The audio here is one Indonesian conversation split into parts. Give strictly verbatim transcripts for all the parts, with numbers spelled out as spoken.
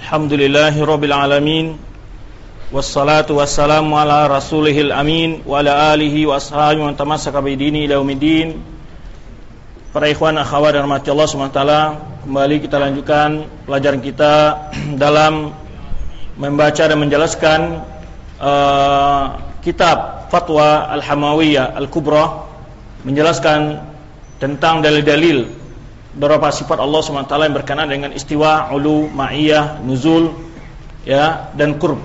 Alhamdulillahirabbil alamin. Wassalatu wassalamu ala rasulihil amin wa ala alihi wa ashabihi wa tamassaka bidini ila yaumiddin. Para ikhwan akhwat dan rahmati Allah Subhanahu wa taala, kembali kita lanjutkan pelajaran kita dalam membaca dan menjelaskan uh, kitab Fatwa Al-Hamawiyah Al-Kubra, menjelaskan tentang dalil-dalil beberapa sifat Allah subhanahu wa taala yang berkenaan dengan istiwa, ulu, ma'iyah, nuzul, ya, dan qurb.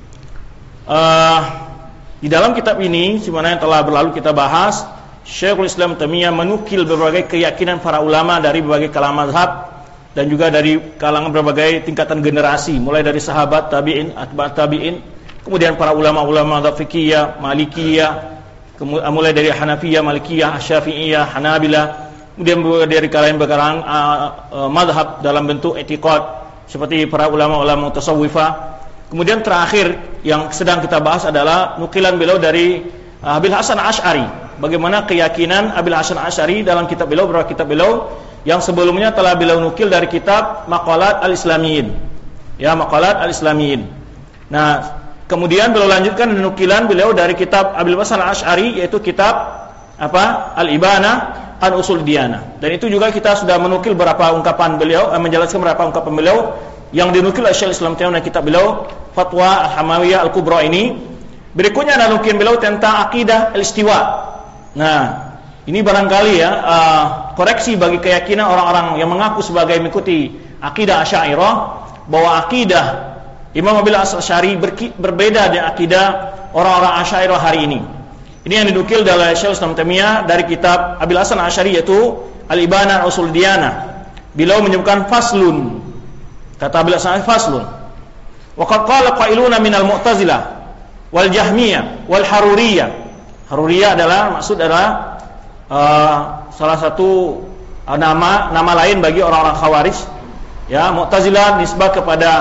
Uh, di dalam kitab ini sebenarnya yang telah berlalu kita bahas, Syekhul Islam Taimiyah menukil berbagai keyakinan para ulama dari berbagai kalangan mazhab dan juga dari kalangan berbagai tingkatan generasi, mulai dari sahabat, tabi'in, atba' tabi'in, kemudian para ulama-ulama mazhab fikih, malikiyah, mulai dari Hanafiyah, Malikiyah, Syafi'iyah, Hanabilah, kemudian dari kalangan berkalangan uh, uh, madhab dalam bentuk i'tiqad seperti para ulama-ulama tasawwufah. Kemudian terakhir yang sedang kita bahas adalah nukilan beliau dari uh, Abil Hasan Asy'ari, bagaimana keyakinan Abil Hasan Asy'ari dalam kitab beliau, beberapa kitab beliau yang sebelumnya telah beliau nukil dari kitab Maqalat Al-Islamiyin, ya, Maqalat Al-Islamiyin. Nah, kemudian beliau lanjutkan nukilan beliau dari kitab Abil Hasan Asy'ari, yaitu kitab apa? Al-Ibana an Usul Diyanah. Dan itu juga kita sudah menukil beberapa ungkapan beliau, eh, menjelaskan beberapa ungkapan beliau yang dinukil oleh Syekhul Islam Taimiyah kitab beliau Fatwa Al-Hamawiyah Al-Kubra ini. Berikutnya ada nukil beliau tentang akidah al-istiwa. Nah, ini barangkali ya uh, koreksi bagi keyakinan orang-orang yang mengaku sebagai mengikuti akidah Asy'ariyah, bahwa akidah Imam Abil Hasan Asy'ari berbeda dengan akidah orang-orang Asy'ariyah hari ini. Ini yang dinukil dari Syekhul Islam Taimiyah dari kitab Abil Hasan Asy'ari, yaitu Al-Ibana Usul Diyanah. Beliau menyebutkan faslun. Kata Abil Hasan, faslun. Wa qad qala qailuna minal Mu'tazilah wal Jahmiyah wal Haruriyah. Haruriyah adalah maksud adalah uh, salah satu uh, nama nama lain bagi orang-orang Khawarij. Ya, Mu'tazilah nisbah kepada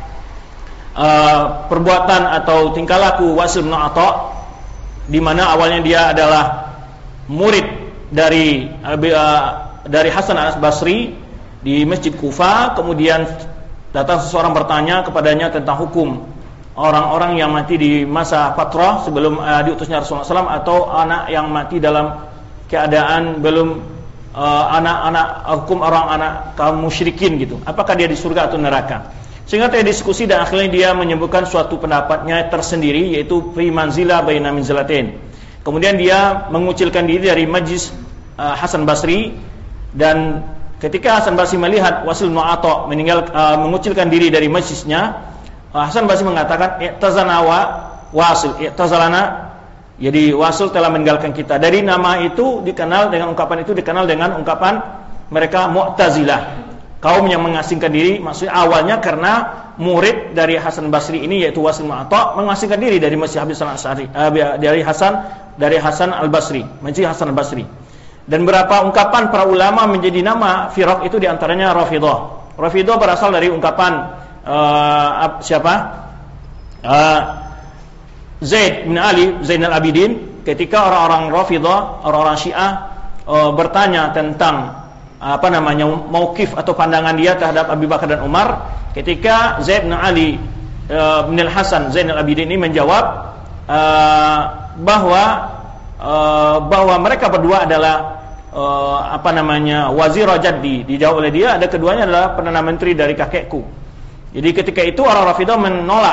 uh, perbuatan atau tingkah laku Wasil bin Atha, di mana awalnya dia adalah murid dari uh, dari Hasan Al-Basri di Masjid Kufa. Kemudian datang seseorang bertanya kepadanya tentang hukum orang-orang yang mati di masa fatrah sebelum uh, diutusnya Rasulullah shallallahu alaihi wasallam, atau anak yang mati dalam keadaan belum uh, anak-anak hukum orang anak kaum musyrikin gitu. Apakah dia di surga atau neraka? Sehingga dia diskusi dan akhirnya dia menyebutkan suatu pendapatnya tersendiri, yaitu fi manzilah baina manzilatain. Kemudian dia mengucilkan diri dari majlis uh, Hasan Basri, dan ketika Hasan Basri melihat Wasil bin Atha meninggal, uh, mengucilkan diri dari majlisnya, uh, Hasan Basri mengatakan i'tazana wa Wasil, i'tazalana, jadi Wasil telah meninggalkan kita. Dari nama itu dikenal dengan ungkapan itu dikenal dengan ungkapan mereka Mu'tazilah, kaum yang mengasingkan diri. Maksudnya awalnya karena murid dari Hasan Basri ini, yaitu Wasil bin Atha, mengasingkan diri dari Masjid Hasan Asy'ari, uh, dari Hasan dari Hasan Al-Basri, Masjid Hasan Al-Basri. Dan beberapa ungkapan para ulama menjadi nama firaq itu diantaranya Rafidhah. Rafidhah berasal dari ungkapan uh, siapa? Uh, Zaid bin Ali Zainal Abidin. Ketika orang-orang Rafidhah, orang-orang Syiah uh, bertanya tentang apa namanya mauqif atau pandangan dia terhadap Abu Bakar dan Umar, ketika Zaid bin Ali uh, bin Al-Hasan Zainal Abidin ini menjawab uh, bahwa uh, bahwa mereka berdua adalah uh, apa namanya wazir jaddi. Dijawab oleh dia, ada keduanya adalah perdana menteri dari kakekku. Jadi ketika itu orang Rafidhah menolak,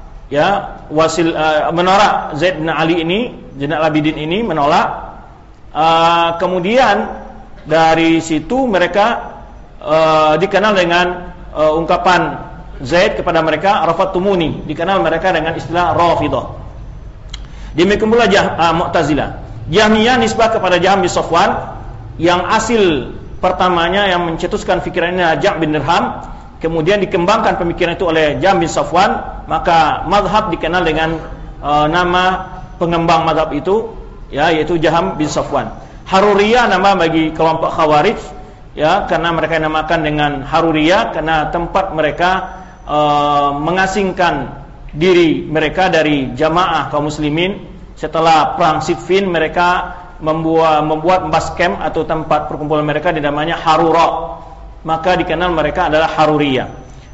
ya, Wasil uh, menolak Zaid bin Ali ini, Zainal Abidin ini menolak. Uh, kemudian dari situ mereka uh, dikenal dengan uh, ungkapan Zaid kepada mereka Rafatumuni, dikenal mereka dengan istilah Rafidhah. Demikian pula uh, Mu'tazilah. Jahmiyah nisbah kepada Jahm bin Safwan, yang asil pertamanya yang mencetuskan fikirannya Jam' bin Dirham, kemudian dikembangkan pemikiran itu oleh Jahm bin Safwan, maka mazhab dikenal dengan uh, nama pengembang mazhab itu, ya, yaitu Jahm bin Safwan. Haruriyah nama bagi kelompok Khawarij, ya, karena mereka namakan dengan Haruriyah karena tempat mereka uh, mengasingkan diri mereka dari jamaah kaum muslimin. Setelah perang Siffin, mereka membuat membuat base camp atau tempat perkumpulan mereka dinamanya Harura, maka dikenal mereka adalah Haruriyah.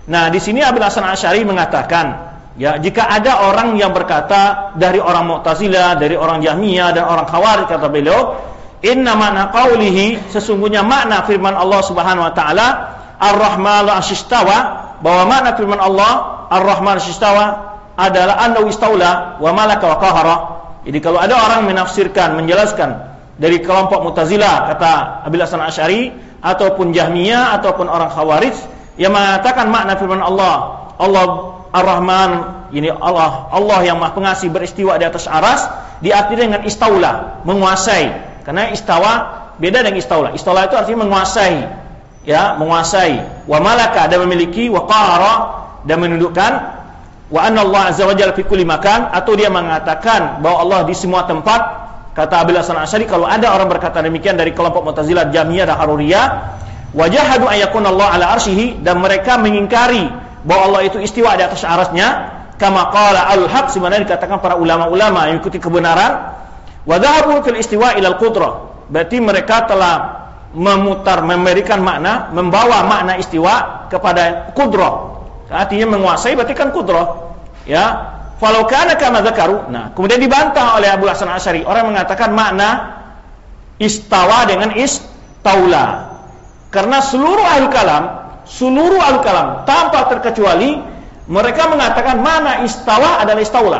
Nah, di sini Abil Hasan Asy'ari mengatakan, ya, jika ada orang yang berkata dari orang Mu'tazilah, dari orang Jahmiyah dan orang Khawarij, kata beliau, inna makna qaulihi, sesungguhnya makna firman Allah Subhanahu wa taala, Ar-Rahmanu 'ashistawa, bahwa makna firman Allah Ar-Rahman 'ashistawa adalah annahu istaula wa malaka wa qahara. Jadi kalau ada orang menafsirkan, menjelaskan dari kelompok Mu'tazilah, kata Abil Hasan Asy'ari, ataupun Jahmiyah ataupun orang Khawarij, yang mengatakan makna firman Allah, Allah Ar-Rahman, ini Allah, Allah yang Maha Pengasih beristiwa di atas aras, diartikan dengan istaula, menguasai. Karena istawa beda dengan istaula. Istaula itu artinya menguasai, ya, menguasai. Wa malaka, dan memiliki, wa qahara, dan menundukkan. Wa anna Allah azza wa jalla fi kulli makan, atau dia mengatakan bahwa Allah di semua tempat. Kata Abil Hasan Asy'ari, kalau ada orang berkata demikian dari kelompok Mu'tazilah, Jahmiyah dan Haruriyah, wajahadu ayakun Allah ala arsyihi, dan mereka mengingkari bahwa Allah itu istiwa di atas arasnya, kama qala al-haq, sebenarnya dikatakan para ulama-ulama yang ikuti kebenaran, wa dhahabu fil istiwa ila al-qudrah, berarti mereka telah memutar, memberikan makna, membawa makna istiwa kepada qudrah, artinya menguasai, berarti kan qudrah, ya. Falau kana kama dzakaru, nah kemudian dibantah oleh Abu Hasan Asy'ari, orang mengatakan makna istawa dengan istaula. Karena seluruh ahli kalam, seluruh ahli kalam tanpa terkecuali, mereka mengatakan mana istawa adalah istaula.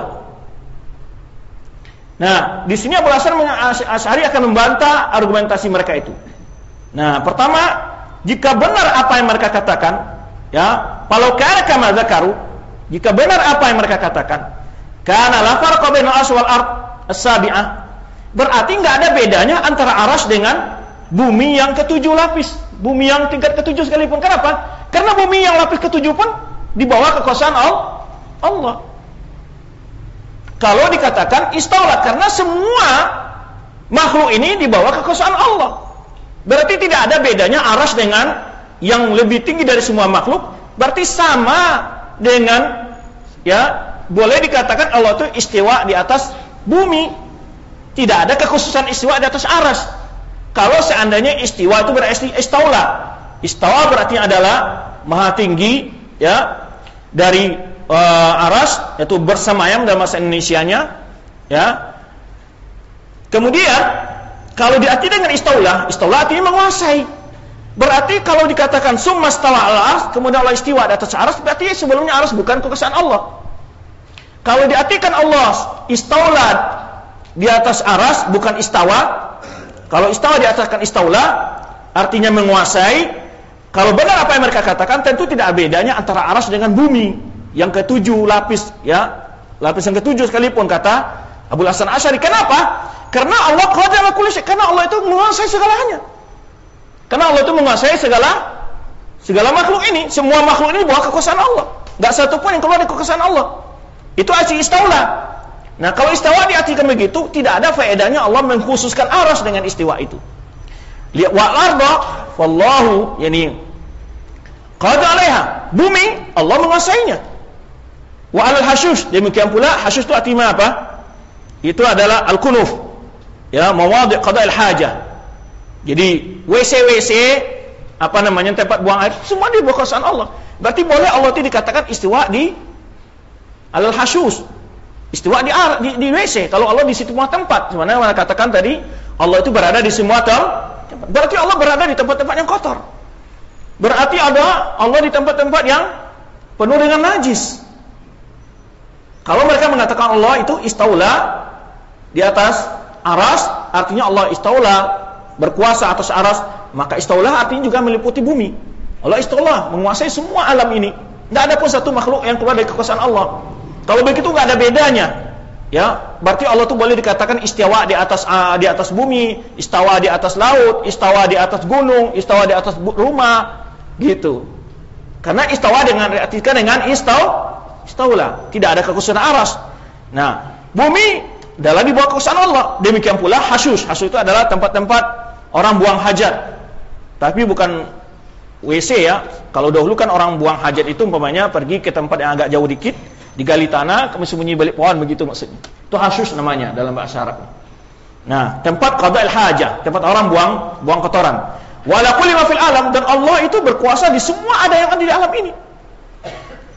Nah, di sini Abu Hasan Asy'ari akan membantah argumentasi mereka itu. Nah, pertama, jika benar apa yang mereka katakan, ya, kalau kana kama dzakaru, jika benar apa yang mereka katakan, kana la farqa bainal arsy wal ard as-sabi'ah, berarti enggak ada bedanya antara arsy dengan bumi yang ketujuh lapis, bumi yang tingkat ketujuh sekalipun. Kenapa? Karena bumi yang lapis ketujuh pun di bawah kekuasaan Allah. Kalau dikatakan istaula, karena semua makhluk ini di bawah kekuasaan Allah, berarti tidak ada bedanya arsy dengan yang lebih tinggi dari semua makhluk, berarti sama dengan, ya, boleh dikatakan Allah itu istiwa di atas bumi. Tidak ada kekhususan istiwa di atas aras. Kalau seandainya istiwa itu berarti istaula. Istawa berarti adalah maha tinggi, ya, dari uh, aras, yaitu bersemayam dalam bahasa Indonesianya, ya. Kemudian kalau diartikan dengan istaula, istaula artinya menguasai. Berarti kalau dikatakan summa stawa al-ars, kemudian Allah istiwa di atas aras, berarti sebelumnya aras bukan kekuasaan Allah. Kalau diartikan Allah istaula di atas aras, bukan istawa. Kalau istawa di atas kan istaula, artinya menguasai. Kalau benar apa yang mereka katakan, tentu tidak bedanya antara aras dengan bumi yang ketujuh lapis, ya, lapis yang ketujuh sekalipun, kata Abu Hasan Asy'ari. Kenapa? Karena Allah qadir ala kulli syai', karena Allah itu menguasai segalanya. Karena Allah itu menguasai segala segala makhluk ini, semua makhluk ini bawah kekuasaan Allah. Enggak satu pun yang keluar dari kekuasaan Allah. Itu arti istaula. Nah, kalau istawa diartikan begitu, tidak ada faedahnya Allah mengkhususkan aras dengan istiwa itu. Lihat wa arda wallahu, yani qad 'alaiha, bumi Allah menguasainya. Wa 'alal hasyush, demikian pula hasyush itu artinya apa? Itu adalah al-kunuf, ya, mawadhi' qada'il hajah. Jadi W C W C, apa namanya, tempat buang air, semua di bawah kekuasaan Allah. Berarti boleh Allah itu dikatakan istiwa di alal hasyus, istiwa di, di, di W C. Kalau Allah di semua tempat, sebenarnya mana katakan tadi Allah itu berada di semua tempat. Berarti Allah berada di tempat-tempat yang kotor. Berarti ada Allah di tempat-tempat yang penuh dengan najis. Kalau mereka mengatakan Allah itu istaula di atas aras, artinya Allah istaula, berkuasa atas aras, maka istaula artinya juga meliputi bumi. Allah istaula, menguasai semua alam ini. Tidak ada pun satu makhluk yang keluar dari kekuasaan Allah. Kalau begitu nggak ada bedanya, ya. Berarti Allah itu boleh dikatakan istiwa di atas uh, di atas bumi, istawa di atas laut, istawa di atas gunung, istawa di atas rumah, gitu. Karena istawa dengan diartikan dengan istaw, istaula, tidak ada kekhususan aras. Nah, bumi adalah di bawah kekuasaan Allah. Demikian pula hasyus. Hasyus itu adalah tempat-tempat orang buang hajat. Tapi bukan W C, ya. Kalau dahulu kan orang buang hajat itu umpamanya pergi ke tempat yang agak jauh dikit, digali tanah, kemudian sembunyi balik pohon, begitu maksudnya. Itu hasyus namanya dalam bahasa Arab. Nah, tempat qada'il hajah, tempat orang buang buang kotoran. Wala kulli ma fil alam, dan Allah itu berkuasa di semua ada yang ada di alam ini.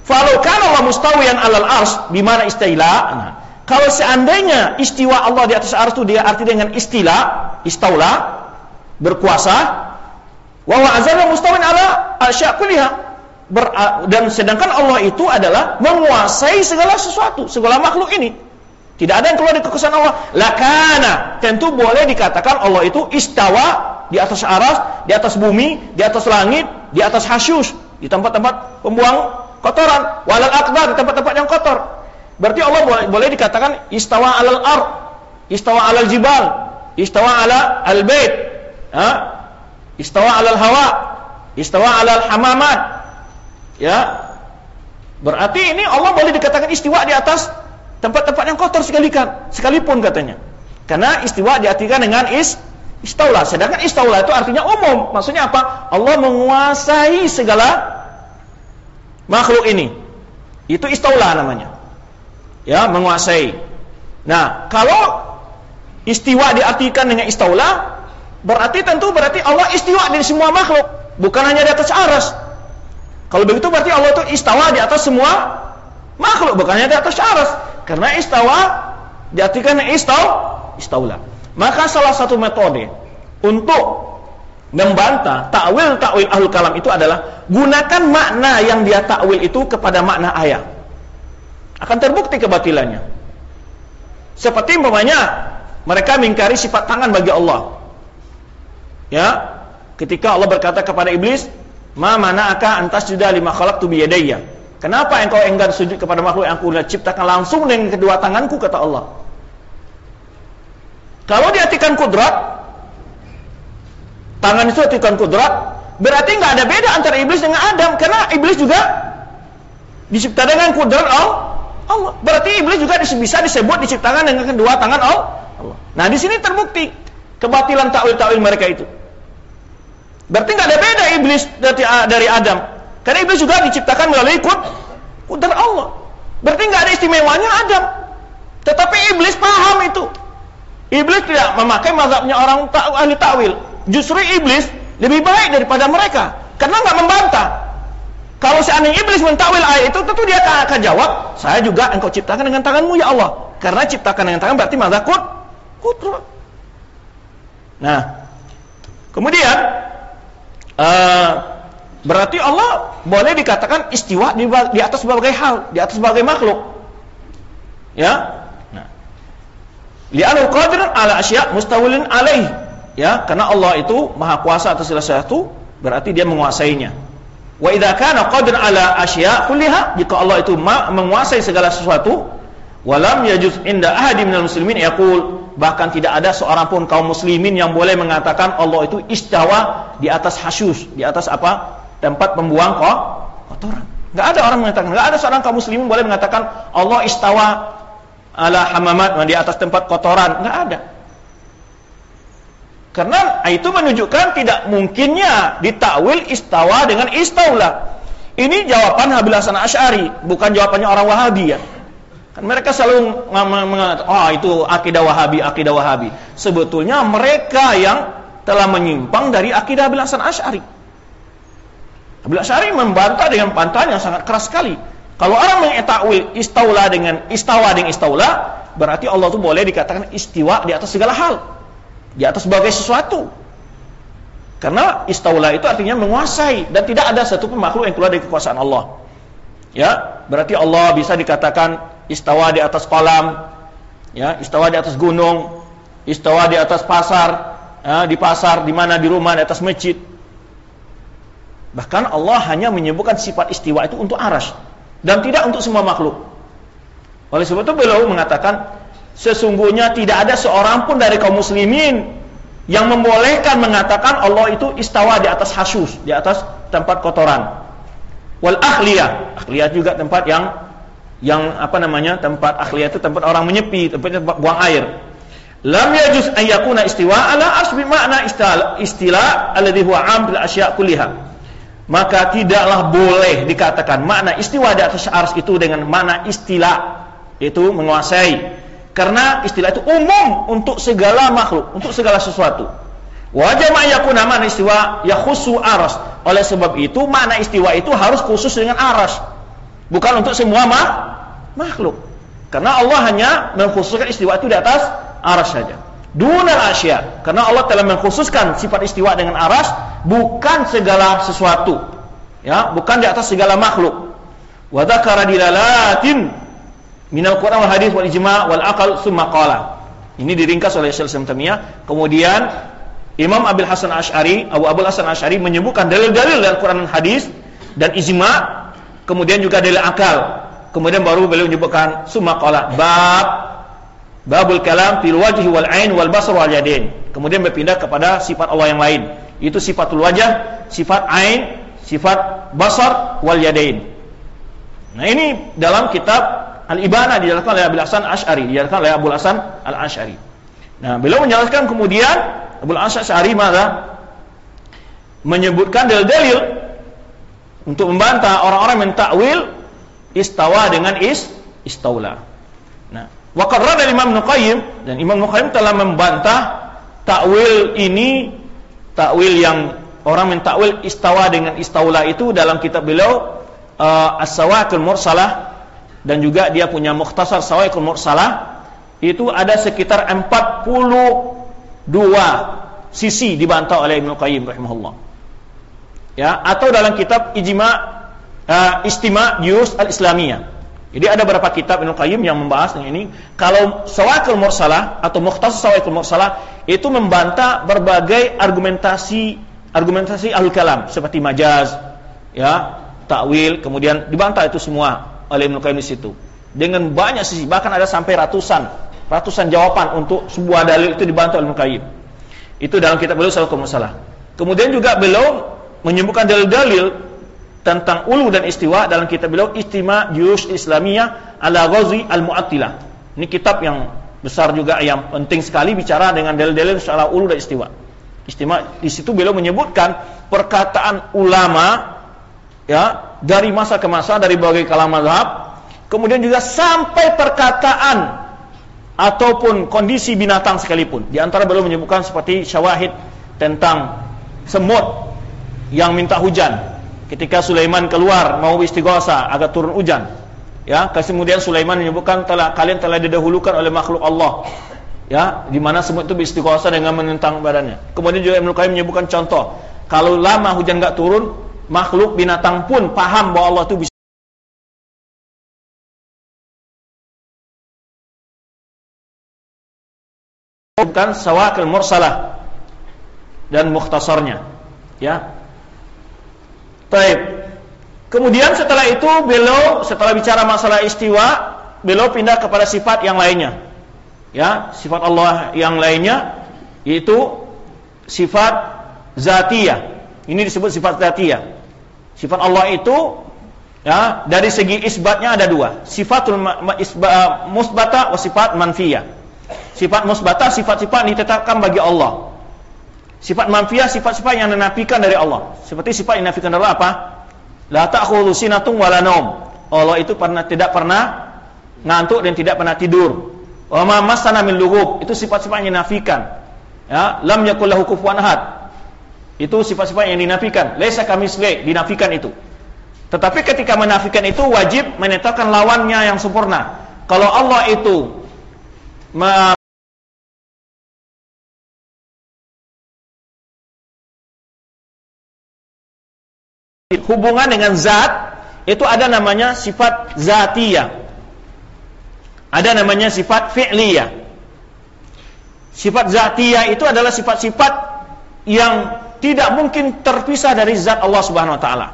Falau kana Allah mustawiyan 'alal arsy bimana istaila. Nah, kalau seandainya istiwa Allah di atas arsy itu dia arti dengan istila, istaula, berkuasa, wa huwa azza mustawiyan 'ala asya' kulliha. Ber, dan sedangkan Allah itu adalah menguasai segala sesuatu, segala makhluk ini. Tidak ada yang keluar dari kekuasaan Allah. Lakana, tentu boleh dikatakan Allah itu istawa di atas aras, di atas bumi, di atas langit, di atas hasyus, di tempat-tempat pembuang kotoran, walal akbar, di tempat-tempat yang kotor. Berarti Allah boleh, boleh dikatakan istawa alal ar, istawa alal jibal, istawa ala al bait, ha? Istawa alal hawa, istawa alal hamamat. Ya, berarti ini Allah boleh dikatakan istiwa di atas tempat-tempat yang kotor sekalikan, sekalipun katanya. Karena istiwa diartikan dengan is, istaula. Sedangkan istaula itu artinya umum. Maksudnya apa? Allah menguasai segala makhluk ini. Itu istaula namanya. Ya, menguasai. Nah, kalau istiwa diartikan dengan istaula, berarti tentu berarti Allah istiwa di semua makhluk, bukan hanya di atas aras. Kalau begitu berarti Allah itu istawa di atas semua makhluk, bukannya di atas aras. Karena istawa diartikan istaw, istaula. Maka salah satu metode untuk membantah takwil-takwil ahlul kalam itu adalah gunakan makna yang dia takwil itu kepada makna ayat. Akan terbukti kebatilannya. Seperti umpamanya mereka mengingkari sifat tangan bagi Allah. Ya, ketika Allah berkata kepada iblis, "Ma mana'aka an tasjuda lima khalaqtu bi yadayya?" Kenapa engkau enggan sujud kepada makhluk yang aku ciptakan langsung dengan kedua tanganku, kata Allah. Kalau diartikan kudrat, tangan itu artikan kudrat, berarti nggak ada beda antara iblis dengan Adam, karena iblis juga dicipta dengan kudrat Allah. Berarti iblis juga bisa disebut diciptakan dengan kedua tangan Allah. Nah, di sini terbukti kebatilan takwil-takwil mereka itu. Berarti nggak ada beda iblis dari, dari Adam, karena iblis juga diciptakan melalui kud, kudrat Allah. Berarti nggak ada istimewanya Adam. Tetapi iblis paham itu. Iblis tidak memakai mazhabnya orang ta- ahli takwil. Justru iblis lebih baik daripada mereka, karena nggak membantah. Kalau seandainya iblis mentakwil ayat itu, tentu dia akan jawab, saya juga engkau ciptakan dengan tanganmu ya Allah. Karena ciptakan dengan tangan berarti mazhab kud, kudrat. Nah, kemudian uh, berarti Allah boleh dikatakan istiwa di, di atas berbagai hal, di atas berbagai makhluk. Ya. Nah. Li'anul qadir ala asya' mustawilin alaih. Ya, karena Allah itu maha kuasa atas segala sesuatu, berarti dia menguasainya. Wa idza kana qadir ala asya' kulliha, jika Allah itu ma- menguasai segala sesuatu, walam yajuz inda ahadi minal muslimin yaqul, bahkan tidak ada seorang pun kaum muslimin yang boleh mengatakan Allah itu istawa di atas hasyus, di atas apa? Tempat pembuang kotoran. Enggak ada orang mengatakan, enggak ada seorang kaum muslimin boleh mengatakan Allah istawa ala hamamat, di atas tempat kotoran, enggak ada. Karena itu menunjukkan tidak mungkinnya ditakwil istawa dengan istaula. Ini jawaban Abil Hasan Asy'ari, bukan jawabannya orang Wahabi ya. Kan mereka selalu mengatakan, oh itu akidah Wahabi, akidah Wahabi. Sebetulnya mereka yang telah menyimpang dari akidah Abil Hasan Asy'ari. Abil Asy'ari membantah dengan bantahan yang sangat keras sekali. Kalau orang mengetakwil istaula dengan istawa dengan istaula, berarti Allah itu boleh dikatakan istiwa di atas segala hal, di atas sebagai sesuatu. Karena istaula itu artinya menguasai, dan tidak ada satu pun makhluk yang keluar dari kekuasaan Allah. Ya, berarti Allah bisa dikatakan istawa di atas kolam, ya, istawa di atas gunung, istawa di atas pasar, ya, di pasar, di mana, di rumah, di atas masjid. Bahkan Allah hanya menyebutkan sifat istiwa itu untuk arsy dan tidak untuk semua makhluk. Oleh sebab itu beliau mengatakan, sesungguhnya tidak ada seorang pun dari kaum muslimin yang membolehkan mengatakan Allah itu istawa di atas hasyus, di atas tempat kotoran. Wal akhliyah, akhliyah juga tempat yang yang apa namanya? Tempat akhliyah itu tempat orang menyepi, tempat, tempat buang air. Lam yajuz an yakuna istiwa ala arsy bi makna istilah alladhi huwa 'am bil asya' kulliha. Maka tidaklah boleh dikatakan makna istiwa di atas arsy itu dengan makna istilah, yaitu menguasai. Karena istilah itu umum untuk segala makhluk, untuk segala sesuatu. Wajib yakuna makna istiwa yakhussu arsy. Oleh sebab itu makna istiwa itu harus khusus dengan arsy. bukan untuk semua ma makhluk. Karena Allah hanya mengkhususkan istiwa itu di atas arsy saja. Dunal asya, karena Allah telah mengkhususkan sifat istiwa dengan arsy, bukan segala sesuatu. Ya, bukan di atas segala makhluk. Wa dzakara dilalatin minal Qur'an wal hadits wal ijma' wal aql tsumma qala. Ini diringkas oleh Syekh Islam Taimiyah. Kemudian Imam Abil Hasan Asy'ari, Abu Abul Hasan Asy'ari menyebutkan dalil-dalil dari Quran dan hadis dan ijma', kemudian juga dalil akal. Kemudian baru beliau menyebutkan summa qala bab babul kalam fil wajhi wal ain wal basar wal yadain. Kemudian berpindah kepada sifat Allah yang lain, itu sifatul wajah, sifat ain, sifat basar wal yadain. Nah, ini dalam kitab Al-Ibana dijelaskan oleh Abil Hasan Asy'ari, dijelaskan oleh Abu Hasan Al-Asy'ari. Nah, beliau menjelaskan kemudian Abu Hasan Asy'ari mana menyebutkan dalil-dalil untuk membantah orang-orang yang takwil istawa dengan is istaula. Nah, wa qarrara Imam Ibnu Qayyim, dan Imam Ibnu Qayyim telah membantah takwil ini, takwil yang orang mentakwil istawa dengan istaula itu dalam kitab beliau uh, As-Sawa'iqul Mursalah, dan juga dia punya Mukhtasar Sawa'iqul Mursalah. Itu ada sekitar empat puluh dua sisi dibantah oleh Ibnu Qayyim rahimahullah. Ya, atau dalam kitab Ijma' uh, Istima' Juz Al-Islamiyah. Jadi ada beberapa kitab Ibnu Qayyim yang membahas dengan ini. Kalau Sawa'iqul Mursalah atau Mukhtasar Sawa'iqul Mursalah itu membantah berbagai argumentasi argumentasi Ahlul Kalam seperti majaz, ya, takwil, kemudian dibantah itu semua oleh Ibnu Qayyim di situ. Dengan banyak sisi, bahkan ada sampai ratusan ratusan jawaban untuk sebuah dalil itu dibantah oleh Ibnu Qayyim. Itu dalam kitab beliau Sawa'iqul Mursalah. Kemudian juga beliau menyebutkan dalil-dalil tentang ulu dan istiwa dalam kitab beliau Istima' Juz Islamiyah ala Ghazi Al-Mu'attilah. Ini kitab yang besar juga, yang penting sekali bicara dengan dalil-dalil soal ulu dan istiwa. Istima' di situ beliau menyebutkan perkataan ulama, ya, dari masa ke masa, dari berbagai kalam mazhab, kemudian juga sampai perkataan ataupun kondisi binatang sekalipun. Di antara beliau menyebutkan seperti syawahid tentang semut yang minta hujan ketika Sulaiman keluar mau istighosa agar turun hujan, ya. Kemudian Sulaiman menyebutkan telah kalian telah didahulukan oleh makhluk Allah, ya, di mana semut itu beristighosa dengan menentang badannya. Kemudian juga Ibnu Qayyim menyebutkan contoh, kalau lama hujan enggak turun, makhluk binatang pun paham bahwa Allah itu bisa. Bukan Sawa'iqul Mursalah dan mukhtasarnya, ya. Baik. Kemudian setelah itu beliau setelah bicara masalah istiwa, beliau pindah kepada sifat yang lainnya. Ya, sifat Allah yang lainnya yaitu sifat zatiyah. Ini disebut sifat zatiyah. Sifat Allah itu, ya, dari segi isbatnya ada dua. Sifatul musbata wa sifat manfiyah. Sifat musbata sifat-sifat ditetapkan bagi Allah. Sifat manfiyah sifat-sifat yang dinafikan dari Allah. Seperti sifat yang dinafikan dari Allah apa? La ta'khudhu sinatun wala naum. Allah itu pernah tidak pernah ngantuk dan tidak pernah tidur. Wa ma massana min lughub. Itu sifat-sifat yang dinafikan. Ya, lam yakul lahu kufuwan ahad. Itu sifat-sifat yang dinafikan. Laisa kamitslihi, dinafikan itu. Tetapi ketika menafikan itu wajib menetapkan lawannya yang sempurna. Kalau Allah itu hubungan dengan zat, itu ada namanya sifat zatiyah, ada namanya sifat fi'liyah. Sifat zatiyah itu adalah sifat-sifat yang tidak mungkin terpisah dari zat Allah Subhanahu wa taala.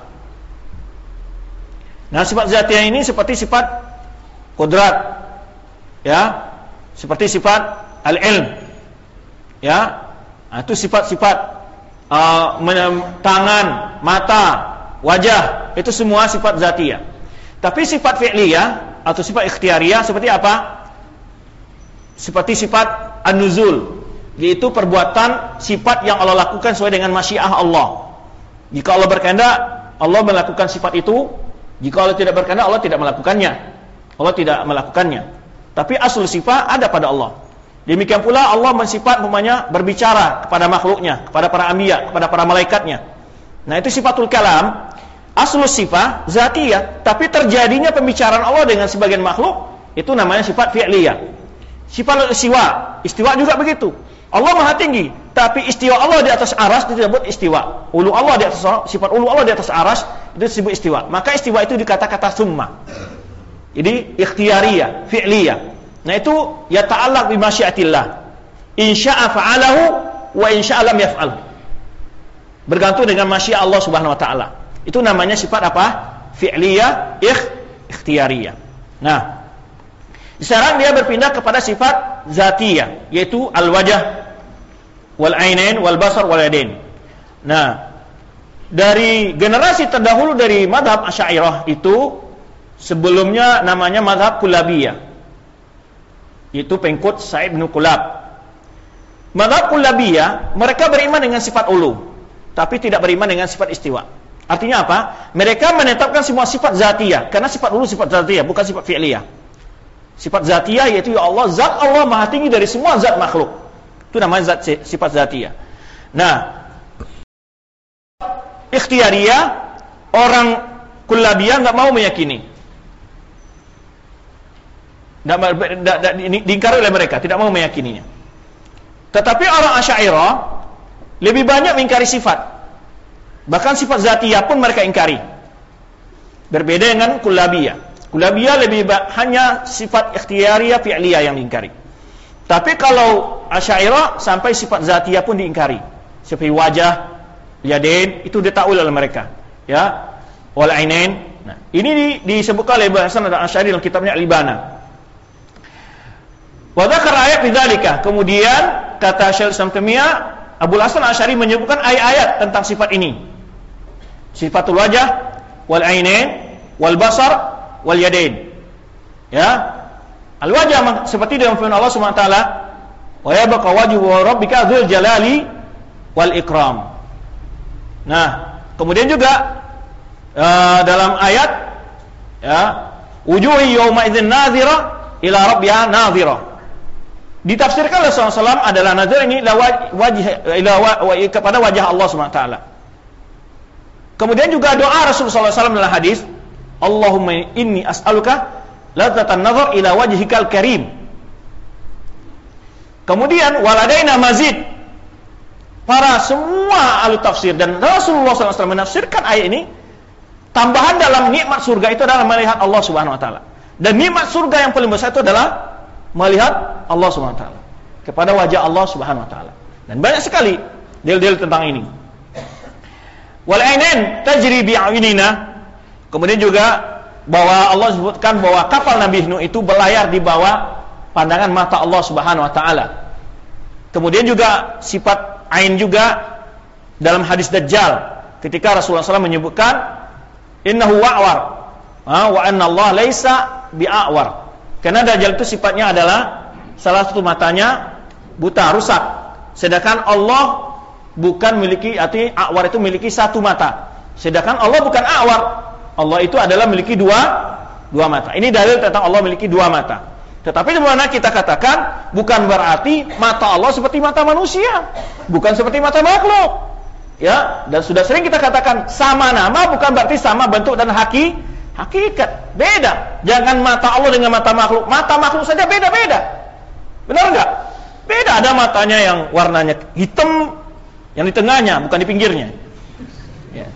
Nah, sifat zatiyah ini seperti sifat qudrat, ya, seperti sifat al-ilm, ya. Nah, itu sifat-sifat uh, tangan, mata, wajah, itu semua sifat zatiyah. Tapi sifat fi'liyah atau sifat ikhtiariyah seperti apa? Seperti sifat an-nuzul, yaitu perbuatan sifat yang Allah lakukan sesuai dengan masyiah Allah. Jika Allah berkehendak, Allah melakukan sifat itu. Jika Allah tidak berkehendak, Allah tidak melakukannya. Allah tidak melakukannya. Tapi asal sifat ada pada Allah. Demikian pula Allah mensifat umpamanya berbicara kepada makhluknya, kepada para anbiya, kepada para malaikatnya. Nah, itu sifatul kalam. aslus sifat zatiyah, tapi terjadinya pembicaraan Allah dengan sebagian makhluk itu namanya sifat fi'liyah. Sifat istiwa, istiwa juga begitu. Allah Maha tinggi, tapi istiwa Allah di atas aras itu disebut istiwa. Ulu Allah di atas, sifat ulu Allah di atas aras itu disebut istiwa. Maka istiwa itu dikata-kata summa. Jadi ikhtiyariyah, fi'liyah. Nah itu ya ta'allaq bi masyiatillah. Insya'a fa'alahu wa insya'a lam yaf'al. Bergantung dengan masyiat Allah Subhanahu wa taala. Itu namanya sifat apa? Fi'liyah, ikh, ikhtiyariyah. Nah, sekarang dia berpindah kepada sifat zatiyah, yaitu al-wajah wal ainain wal basar wal yadain. Nah, dari generasi terdahulu dari mazhab Asy'ariyah itu sebelumnya namanya mazhab Kullabiyah. Itu pengikut Sa'id bin Kullab. Mazhab Kullabiyah, mereka beriman dengan sifat ulu, tapi tidak beriman dengan sifat istiwa. Artinya apa? Mereka menetapkan semua sifat zatiyah, karena sifat ulu sifat zatiyah, bukan sifat fi'liyah. Sifat zatiyah yaitu ya Allah, zat Allah Maha tinggi dari semua zat makhluk. Itu namanya zat, sifat zatiyah. Nah, ikhtiyariyah, orang Kullabiyah nggak mau meyakini. Diingkari oleh mereka, tidak mau meyakininya. Tetapi orang Asy'ariyah lebih banyak mengingkari sifat. Bahkan sifat zatiyah pun mereka ingkari. Berbeda dengan Kullabiyah. Kullabiyah lebih hanya sifat ikhtiyariyah fi'liyah yang diingkari. Tapi kalau Asy'ariyah sampai sifat zatiyah pun diingkari. Seperti wajah, yadain, itu ditakwil oleh mereka. Ya, wal ainain. Nah, ini disebutkan oleh Hasan al-Asy'ari dalam kitabnya Al-Ibana. Wa dzakara ayat bidzalika. Kemudian kata Syekh Islam Taimiyah, Abu Hasan al-Asy'ari menyebutkan ayat-ayat tentang sifat ini. Sifatul wajah, wal ainain, wal basar, wal yadain. Ya. Al-wajah seperti dalam firman Allah Subhanahu wa taala, wa yabqa wajhu rabbika dzul jalali wal ikram. Nah, kemudian juga uh, dalam ayat ya, wujuhu yawma idzin nadhira ila rabbiha nadhira. Ditafsirkan oleh Rasulullah sallallahu alaihi wasallam adalah nazar ini ila wajh ila kepada wajah Allah Subhanahu wa taala. Kemudian juga doa Rasulullah sallallahu alaihi wasallam dalam hadis, Allahumma inni as'aluka ladzatan nazar ila wajhikal karim. Kemudian waladaina mazid. Para semua ahli tafsir dan Rasulullah sallallahu alaihi wasallam menafsirkan ayat ini, tambahan dalam nikmat surga itu adalah melihat Allah Subhanahu wa taala. Dan nikmat surga yang paling besar itu adalah melihat Allah Subhanahu wa taala, kepada wajah Allah Subhanahu wa taala. Dan banyak sekali dalil-dalil tentang ini. Wal ainain tajri bi a'yunina. Kemudian juga bahwa Allah sebutkan bahwa kapal Nabi Nuh itu berlayar di bawah pandangan mata Allah Subhanahu wa taala. Kemudian juga sifat ain juga dalam hadis Dajjal ketika Rasulullah sallallahu alaihi wasallam menyebutkan innahu wa'war wa anna Allah laisa bi'awar. Karena Dajjal itu sifatnya adalah salah satu matanya buta, rusak. Sedangkan Allah bukan memiliki, artinya awar itu memiliki satu mata. Sedangkan Allah bukan awar. Allah itu adalah memiliki dua dua mata. Ini dalil tentang Allah memiliki dua mata. Tetapi dimana kita katakan bukan berarti mata Allah seperti mata manusia, bukan seperti mata makhluk. Ya, dan sudah sering kita katakan sama nama bukan berarti sama bentuk dan haki, hakikat. Beda. Jangan mata Allah dengan mata makhluk. Mata makhluk saja beda-beda. Benar enggak? Beda, ada matanya yang warnanya hitam, yang di tengahnya, bukan di pinggirnya. Ya.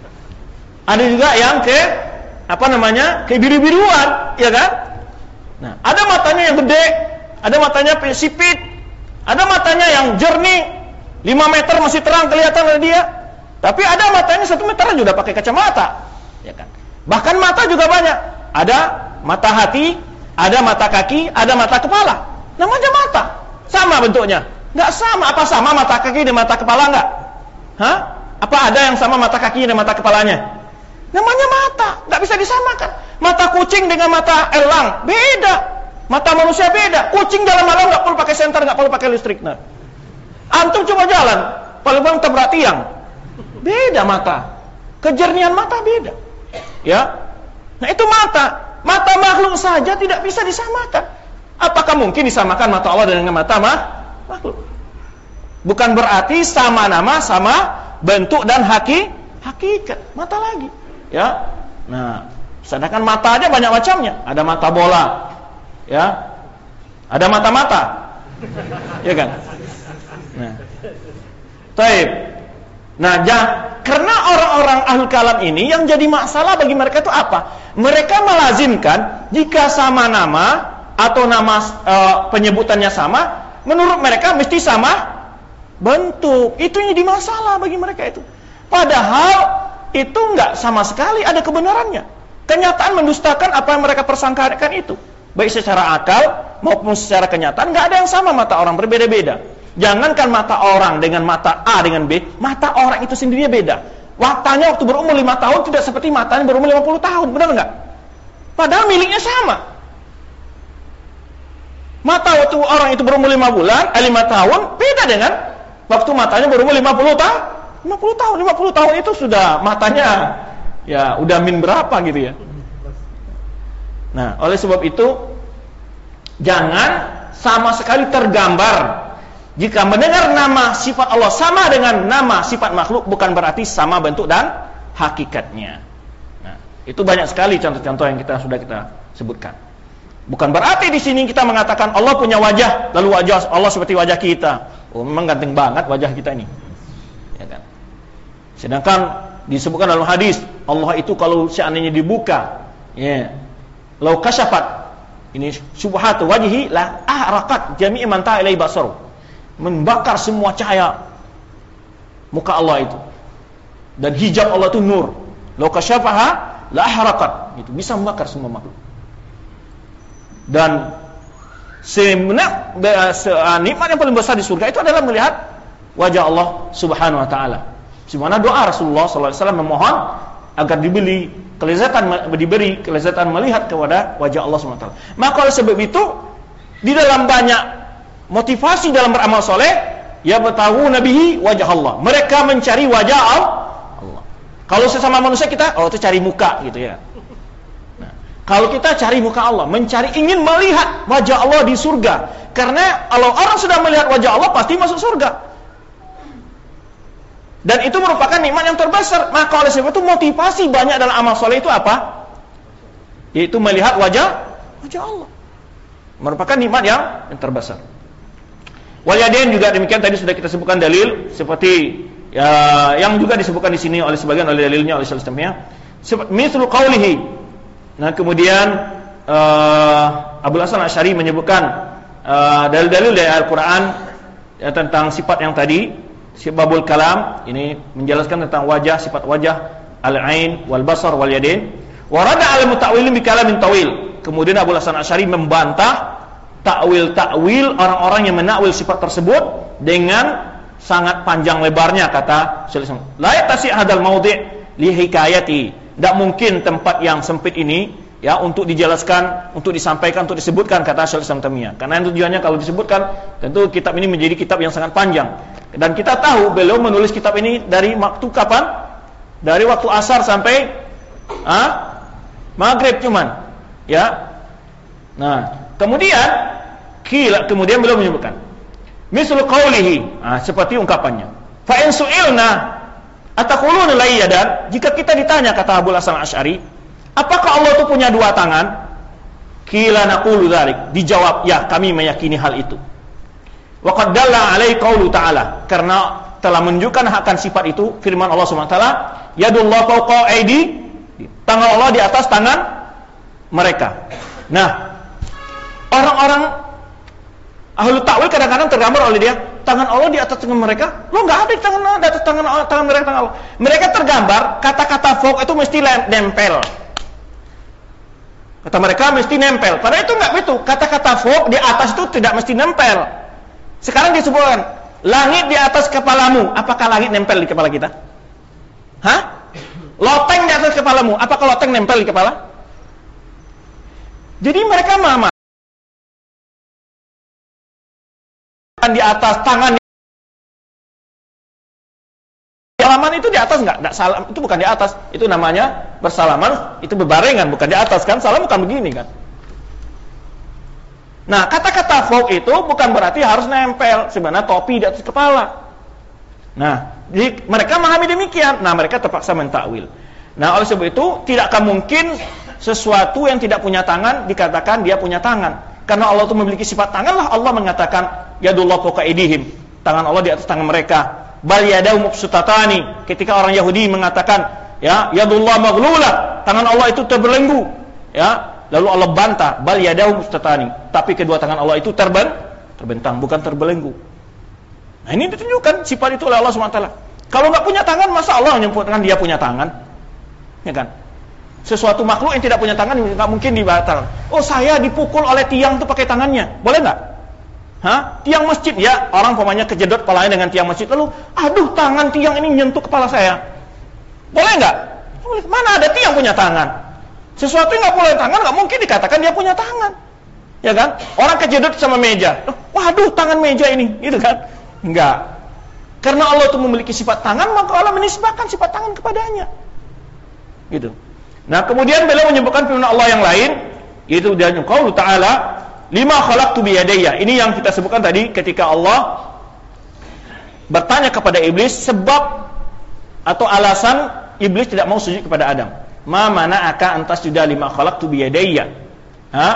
Ada juga yang ke apa namanya? Ke biru-biruan, ya kan? Nah, ada matanya yang gede, ada matanya sipit, ada matanya yang jernih, lima meter masih terang kelihatan oleh dia. Tapi ada matanya satu meter juga pakai kacamata, ya kan? Bahkan mata juga banyak. Ada mata hati, ada mata kaki, ada mata kepala. Namanya mata. Sama bentuknya. Enggak sama. Apa sama mata kaki dan mata kepala enggak? Hah? Apa ada yang sama mata kaki dan mata kepalanya? Namanya mata. Enggak bisa disamakan. Mata kucing dengan mata elang beda. Mata manusia beda. Kucing dalam malam enggak perlu pakai senter, enggak perlu pakai listrik. Nah. Antum cuma jalan, paling-paling tabrak tiang. Beda mata. Kejernihan mata beda. Ya. Nah, itu mata. Mata makhluk saja tidak bisa disamakan. Apakah mungkin disamakan mata Allah dengan mata makhluk? Bukan berarti sama nama, sama bentuk dan haki, hakikat. Mata lagi. Ya. Nah, sedangkan mata aja banyak macamnya. Ada mata bola. Ya. Ada mata-mata. Ya kan? Nah. Taib. Nah, jangan, karena orang-orang ahlul kalam ini yang jadi masalah bagi mereka itu apa? Mereka melazimkan jika sama nama atau nama e, penyebutannya sama, menurut mereka mesti sama bentuk. Itu yang jadi masalah bagi mereka itu. Padahal itu enggak sama sekali ada kebenarannya. Kenyataan mendustakan apa yang mereka persangkakan itu. Baik secara akal maupun secara kenyataan, enggak ada yang sama, mata orang berbeda-beda. Jangankan mata orang dengan mata A dengan B, mata orang itu sendirinya beda. Matanya waktu berumur lima tahun tidak seperti matanya berumur lima puluh tahun, benar enggak? Padahal miliknya sama. Mata waktu orang itu berumur lima bulan, eh, lima tahun, beda dengan waktu matanya berumur lima puluh tahun. lima puluh tahun, lima puluh tahun itu sudah matanya ya udah min berapa gitu ya. Nah, oleh sebab itu jangan sama sekali tergambar jika mendengar nama sifat Allah sama dengan nama sifat makhluk, bukan berarti sama bentuk dan hakikatnya. Nah, itu banyak sekali contoh-contoh yang kita sudah kita sebutkan. Bukan berarti di sini kita mengatakan Allah punya wajah, lalu wajah Allah seperti wajah kita. Oh, memang ganteng banget wajah kita ini. Ya kan? Sedangkan disebutkan dalam hadis, Allah itu kalau seandainya dibuka, ya, lau kasyafat, ini subhatu wajhi la ahraqat jami'i man ta'a ilai basaru. Membakar semua cahaya muka Allah itu. Dan hijab Allah itu nur. Lau kasyafaha la ahraqat. Itu bisa membakar semua makhluk. Dan sebenarnya nikmat yang paling besar di surga itu adalah melihat wajah Allah Subhanahu wa taala. Sebagaimana doa Rasulullah sallallahu alaihi wasallam memohon agar diberi kelezatan diberi kelezatan melihat kepada wajah Allah Subhanahu wa taala. Maka oleh sebab itu di dalam banyak motivasi dalam beramal soleh, ya bertahu nabihi wajah Allah. Mereka mencari wajah Allah. Kalau sesama manusia kita, oh itu cari muka gitu ya. Nah, kalau kita cari muka Allah, mencari ingin melihat wajah Allah di surga. Karena kalau orang sudah melihat wajah Allah pasti masuk surga. Dan itu merupakan nikmat yang terbesar. Maka oleh sebab itu motivasi banyak dalam amal soleh itu apa? Yaitu melihat wajah wajah Allah. Merupakan nikmat yang, yang terbesar. Wal yadain juga demikian, tadi sudah kita sebutkan dalil seperti ya, yang juga disebutkan di sini oleh sebagian oleh dalilnya oleh Syaikhnya. Mithlu qaulihi. Nah, kemudian uh, Abu Hasan Asy'ari menyebutkan uh, dalil-dalil dari Al-Qur'an ya, tentang sifat yang tadi, sifabul kalam, ini menjelaskan tentang wajah, sifat wajah, al-ain wal basar wal yadain. Wa rada al-muta'awwilin bi kalamin tawil. Kemudian Abu Hasan Asy'ari membantah takwil-takwil orang-orang yang menakwil sifat tersebut dengan sangat panjang lebarnya, kata Syekh. La yatasi hadal maudhi' li hikayati. Tidak mungkin tempat yang sempit ini ya untuk dijelaskan, untuk disampaikan, untuk disebutkan, kata Syekh Islam Taimiyah. Karena tujuannya kalau disebutkan tentu kitab ini menjadi kitab yang sangat panjang. Dan kita tahu beliau menulis kitab ini dari waktu kapan? Dari waktu asar sampai ah, maghrib cuman. Ya. Nah, kemudian Kila, kemudian beliau menyebutkan misal qaulihi, nah, seperti ungkapannya, fa in su'ilna ataquluna layyadan, jika kita ditanya, kata Abu Hasan Asy'ari, apakah Allah itu punya dua tangan? Kila naqulu dzalik, dijawab ya, kami meyakini hal itu. Wa qad dalla alai qaulu ta'ala, karena telah menunjukkan akan sifat itu firman Allah Subhanahu wa taala, yadullahu fawqa aidi, tangan Allah di atas tangan mereka. Nah, orang-orang ahlu takwil kadang-kadang tergambar oleh dia, tangan Allah di atas tangan mereka. Lo nggak ada di tangan di atas tangan Allah, tangan mereka tangan Allah. Mereka tergambar kata-kata fawq itu mesti nempel. Kata mereka mesti nempel. Padahal itu nggak begitu. Kata-kata fawq di atas itu tidak mesti nempel. Sekarang disebutkan langit di atas kepalamu. Apakah langit nempel di kepala kita? Hah? Loteng di atas kepalamu. Apakah loteng nempel di kepala? Jadi mereka mama di atas tangan, salaman itu di atas enggak? Enggak, salam itu bukan di atas, itu namanya bersalaman, itu berbarengan, bukan di atas kan? Salam bukan begini kan? Nah, kata-kata fawq itu bukan berarti harus nempel, sebenarnya topi di atas kepala. Nah, jadi mereka memahami demikian. Nah, mereka terpaksa mentakwil. Nah, oleh sebab itu tidak akan mungkin sesuatu yang tidak punya tangan dikatakan dia punya tangan. Karena Allah itu memiliki sifat tangan lah Allah mengatakan yadullah fawqa aydihim. Tangan Allah di atas tangan mereka. Bal yadahu mabsutatani. Ketika orang Yahudi mengatakan ya yadullah maghlulah, tangan Allah itu terbelenggu. Ya, lalu Allah bantah, bal yadahu mabsutatani. Tapi kedua tangan Allah itu terben terbentang, bukan terbelenggu. Nah, ini ditunjukkan sifat itu oleh Allah subhanahu wa taala. Kalau nggak punya tangan, masa Allah menyebutkan dia punya tangan? Ya kan? Sesuatu makhluk yang tidak punya tangan nggak mungkin dibatal. Oh, saya dipukul oleh tiang itu pakai tangannya, boleh nggak? Hah? Tiang masjid ya, orang pokoknya kejedot kepalanya dengan tiang masjid, lalu, aduh tangan tiang ini nyentuh kepala saya, boleh nggak? Mana ada tiang punya tangan? Sesuatu yang nggak punya tangan nggak mungkin dikatakan dia punya tangan, ya kan? Orang kejedot sama meja, waduh tangan meja ini, gitu kan? Enggak. Karena Allah itu memiliki sifat tangan, maka Allah menisbahkan sifat tangan kepadanya. Gitu. Nah, kemudian beliau menyebutkan firman Allah yang lain, yaitu dari qaul ta'ala, lima khalaqtu biyadayya. Ini yang kita sebutkan tadi ketika Allah bertanya kepada iblis sebab atau alasan iblis tidak mau sujud kepada Adam. Ma mana'aka an tasjuda lima khalaqtu biyadayya? Ha?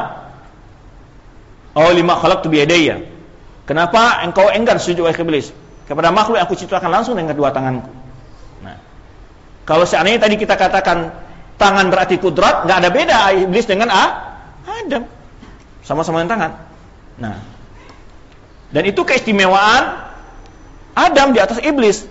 Oh, lima khalaqtu biyadayya. Kenapa engkau enggan sujud wahai iblis kepada makhluk yang aku ciptakan langsung dengan kedua tanganku? Nah, kalau seandainya tadi kita katakan tangan berarti kudrat, nggak ada beda iblis dengan A, Adam, sama-sama dengan tangan. Nah, dan itu keistimewaan Adam di atas iblis.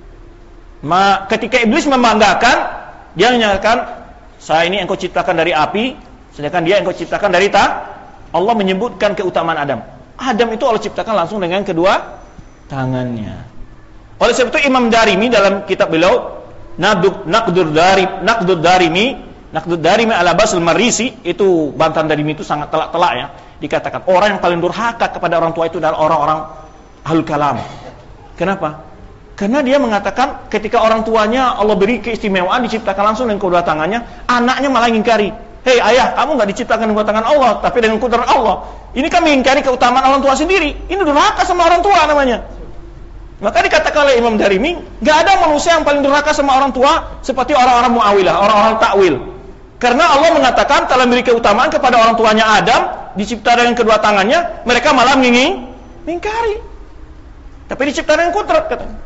Ma, ketika iblis membanggakan, dia menyatakan, saya ini engkau ciptakan dari api, sedangkan dia engkau ciptakan dari ta. Allah menyebutkan keutamaan Adam. Adam itu Allah ciptakan langsung dengan kedua tangannya. Oleh sebab itu Imam Darimi dalam kitab beliau Naqdur Darimi, Naqdur Darimi, Naqdur Darimi ala Basil Marisi, itu bantahan Darimi itu sangat telak-telak ya. Dikatakan orang yang paling durhaka kepada orang tua itu adalah orang-orang ahlul kalam. Kenapa? Karena dia mengatakan ketika orang tuanya Allah beri keistimewaan diciptakan langsung dengan kedua tangannya, anaknya malah ngingkari. Hei ayah, kamu nggak diciptakan dengan tangan Allah, tapi dengan kudrat Allah. Ini kan mengingkari keutamaan orang tua sendiri. Ini durhaka sama orang tua namanya. Maka dikatakan oleh Imam Darimi, nggak ada manusia yang paling durhaka sama orang tua seperti orang-orang Mu'awilah, orang-orang takwil. Karena Allah mengatakan telah memberi keutamaan kepada orang tuanya Adam, diciptakan dengan kedua tangannya, mereka malah mengingkari. Tapi diciptakan dengan kudrat katanya.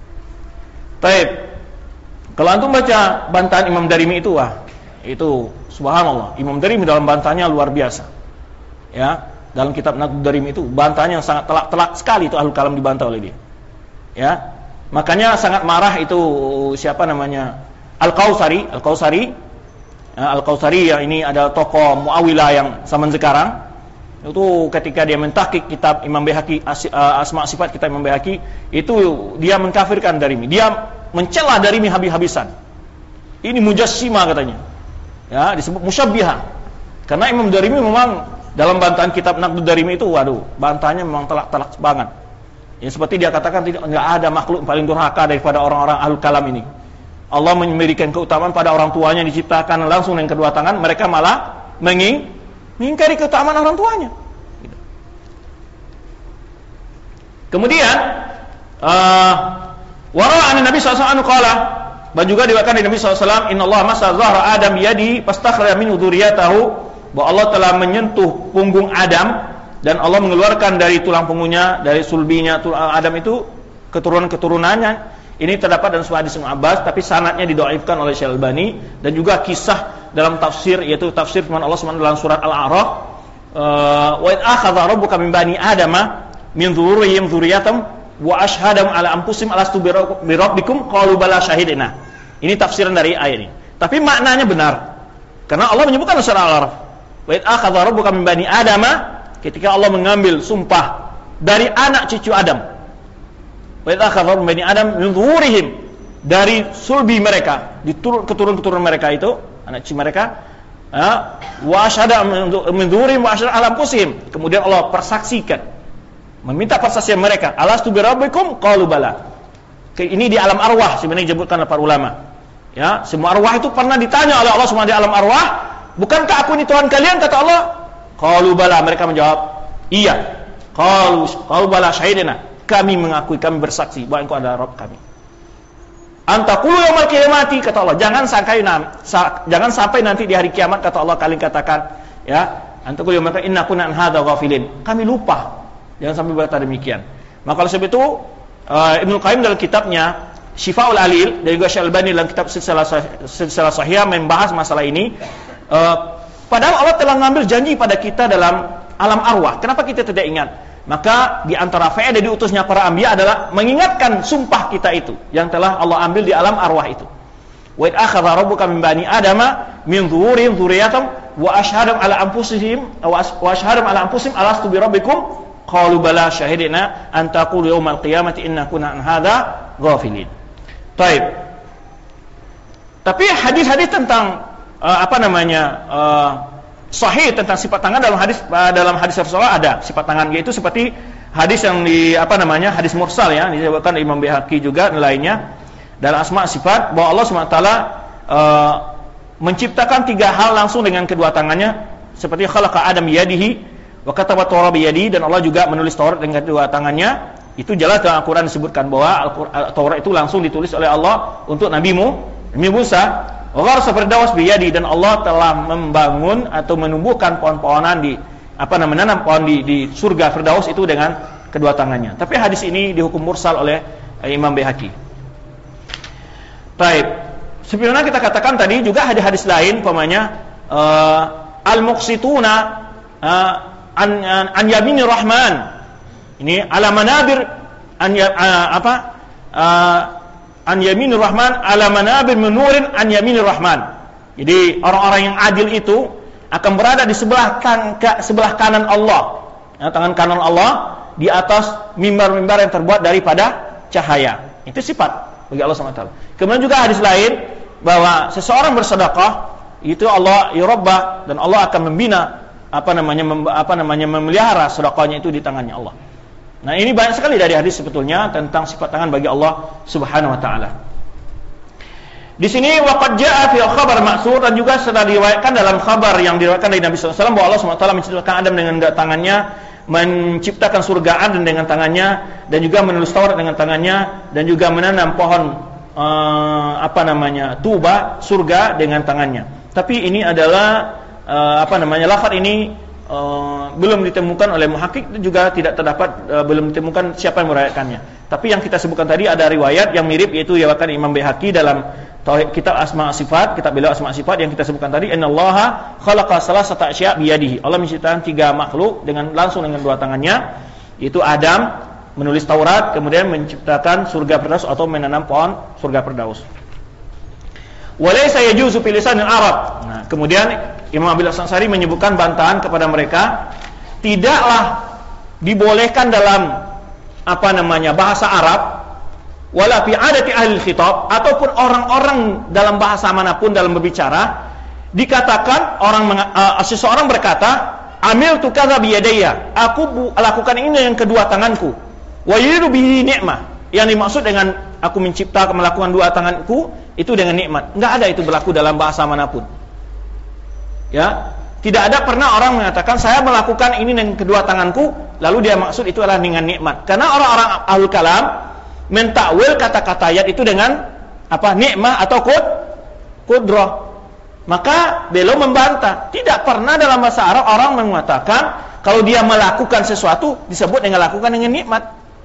Baik. Kalau antum baca bantahan Imam Darimi itu, wah, itu subhanallah, Imam Darimi dalam bantahannya luar biasa. Ya, dalam kitab Naqdur Darimi itu bantahannya sangat telak-telak sekali, itu ahlul kalam dibantah oleh dia. Ya, makanya sangat marah itu siapa namanya Al-Kautsari, Al-Kautsari, ya, Al-Kautsari ya, ini ada tokoh Mu'awilah yang zaman sekarang. Itu ketika dia mentahqiq kitab Imam Baihaqi, Asma Sifat kitab Imam Baihaqi, itu dia mengkafirkan Darimi. Dia mencela Darimi habis-habisan. Ini mujassimah katanya. Ya, disebut musyabbihah. Karena Imam Darimi memang dalam bantahan kitab Naqdur Darimi itu, waduh, bantahannya memang telak-telak banget. Ya, seperti dia katakan tidak enggak ada makhluk paling durhaka daripada orang-orang ahlul kalam ini. Allah memberikan keutamaan pada orang tuanya diciptakan langsung dengan kedua tangan, mereka malah menging mengingkari keutamaan orang tuanya. Gitu. Kemudian uh, wara'an Nabi sallallahu alaihi wasallam qala, dan juga diriwayatkan dari Nabi sallallahu alaihi wasallam, innallaha massa zahra Adam biyadi fastakhraja minhu dzurriyyatahu, bahwa Allah telah menyentuh punggung Adam dan Allah mengeluarkan dari tulang punggungnya, dari sulbinya Adam itu keturunan-keturunannya. Ini terdapat dalam sebuah hadis Ibnu Abbas, tapi sanadnya didhaifkan oleh Syekh Albani, dan juga kisah dalam tafsir, yaitu tafsir firman Allah subhanahu wa taala dalam surat Al-A'raf, wa id akhadha rabbuka min bani adama min dzurriyyihim dzurriyyatan wa ashhadahum ala anfusihim alastu bi rabbikum qalu bala syahidna. Ini tafsiran dari ayat ini. Tapi maknanya benar. Karena Allah menyebutkan dalam surah Al-A'raf, wa id akhadha rabbuka min bani adama, ketika Allah mengambil sumpah dari anak cucu Adam. Wa idza akhadha bani Adam min zuhurihim, dari sulbi mereka, diturun keturunan-keturunan mereka itu, anak cucu mereka, wa asyhada min zuhurihim wa asyhada ala anfusihim. Kemudian Allah persaksikan, meminta persaksian mereka, alastu bi rabbikum qalu bala. Ini di alam arwah sebenarnya disebutkan oleh para ulama. Ya, semua arwah itu pernah ditanya oleh Allah Subhanahu wa taala di alam arwah, bukankah aku ini Tuhan kalian? Kata Allah, qalu bala, mereka menjawab, iya. Qalu qalu bala syahidna, kami mengakui, kami bersaksi bahwa engkau adalah Rabb kami. Antaqulu yaumil qiyamati, kata Allah, jangan sampai jangan sampai nanti di hari kiamat, kata Allah, kalian katakan, ya, antaqulu yaumil qiyamati inna kunna an hadza ghafilin. Kami lupa. Jangan sampai berkata demikian. Maka oleh sebab itu uh, Ibnu Qayyim dalam kitabnya Syifaul Alil dan juga Syekh Albani dalam kitab Silsilah Shahihah membahas masalah ini. Uh, padahal Allah telah mengambil janji pada kita dalam alam arwah. Kenapa kita tidak ingat? Maka di antara faedah diutusnya para anbiya adalah mengingatkan sumpah kita itu yang telah Allah ambil di alam arwah itu. Wa id akhadha rabbuka min bani adama min dhuhurihim dhurriyyatahum wa ashhadum ala anfusihim wa ashhadum ala anfusihim alastu bi rabbikum qalu bala syahidina an taqulu yaumal qiyamati inna kunna an hadza ghafilin. Baik. Tapi hadis-hadis tentang uh, apa namanya uh, sahih tentang sifat tangan dalam hadis uh, dalam hadis Rasulullah ada sifat tangan, yaitu seperti hadis yang di apa namanya hadis mursal ya, disebutkan Imam Baihaqi juga lainnya dalam asma sifat bahwa Allah subhanahu wa taala uh, menciptakan tiga hal langsung dengan kedua tangannya, seperti khalaqa Adam biyadihi wa kataba Taurat biyadihi, dan Allah juga menulis Taurat dengan kedua tangannya. Itu jelas dalam Al-Qur'an disebutkan bahwa Taurat itu langsung ditulis oleh Allah untuk Nabi Nabi Musa. Allah Firdaus biyadi, dan Allah telah membangun atau menumbuhkan pohon-pohonan di apa namanya menanam pohon di, di surga Firdaus itu dengan kedua tangannya. Tapi hadis ini dihukum mursal oleh eh, Imam Baihaqi. Baik. Sebagaimana kita katakan tadi juga ada hadis lain, umpamanya uh, al-muqsituna uh, an, an, an yaminir rahman. Ini ala manabir an uh, apa? Uh, an yaminir rahman ala manabir menurin an yaminir rahman. Jadi orang-orang yang adil itu akan berada di sebelah kan, ke, sebelah kanan Allah, ya, tangan kanan Allah di atas mimbar-mimbar yang terbuat daripada cahaya. Itu sifat bagi Allah subhanahu wa taala. Kemudian juga hadis lain bahwa seseorang bersedekah itu Allah yurabba, dan Allah akan membina apa namanya mem, apa namanya memelihara sedekahnya itu di tangannya Allah. Nah, ini banyak sekali dari hadis sebetulnya tentang sifat tangan bagi Allah Subhanahu wa taala. Di sini waqad jaa fi khabar ma'sur, dan juga sudah diriwayatkan dalam khabar yang diriwayatkan dari Nabi sallallahu alaihi wasallam bahwa Allah Subhanahu wa taala menciptakan Adam dengan tangannya, menciptakan surga Adam dengan tangannya, dan juga menulis Taurat dengan tangannya, dan juga menanam pohon uh, apa namanya tuba surga dengan tangannya. Tapi ini adalah uh, apa namanya lafaz ini Uh, belum ditemukan oleh muhakkik, juga tidak terdapat uh, belum ditemukan siapa yang meriwayatkannya. Tapi yang kita sebutkan tadi ada riwayat yang mirip, yaitu diriwayatkan Imam Baihaqi dalam kitab Asma Sifat, kitab beliau Asma Sifat yang kita sebutkan tadi, innallaha khalaqa salasata asya' biyadihi. Allah menciptakan tiga makhluk dengan langsung dengan dua tangannya, yaitu Adam, menulis Taurat, kemudian menciptakan surga Firdaus atau menanam pohon surga Firdaus. Walaysa yajuzu fi lisanil Arab. Nah, kemudian Imam Abil Hasan Asy'ari menyebutkan bantahan kepada mereka, tidaklah dibolehkan dalam apa namanya bahasa Arab, wala fi adati ahli khitab, ataupun orang-orang dalam bahasa manapun dalam berbicara, dikatakan orang uh, seseorang berkata, amiltu kadza bi yadayya, aku lakukan ini dengan kedua tanganku, wa yuridu bihi ni'mah, yang dimaksud dengan aku mencipta melakukan dua tanganku itu dengan nikmat. Enggak ada itu berlaku dalam bahasa manapun. Ya, tidak ada pernah orang mengatakan saya melakukan ini dengan kedua tanganku lalu dia maksud itu adalah dengan nikmat. Karena orang-orang ahlul kalam mentakwil kata-kata ayat itu dengan apa? Nikmah atau kud kudrah. Maka beliau membantah, tidak pernah dalam bahasa Arab orang mengatakan kalau dia melakukan sesuatu disebut dengan lakukan dengan nikmat.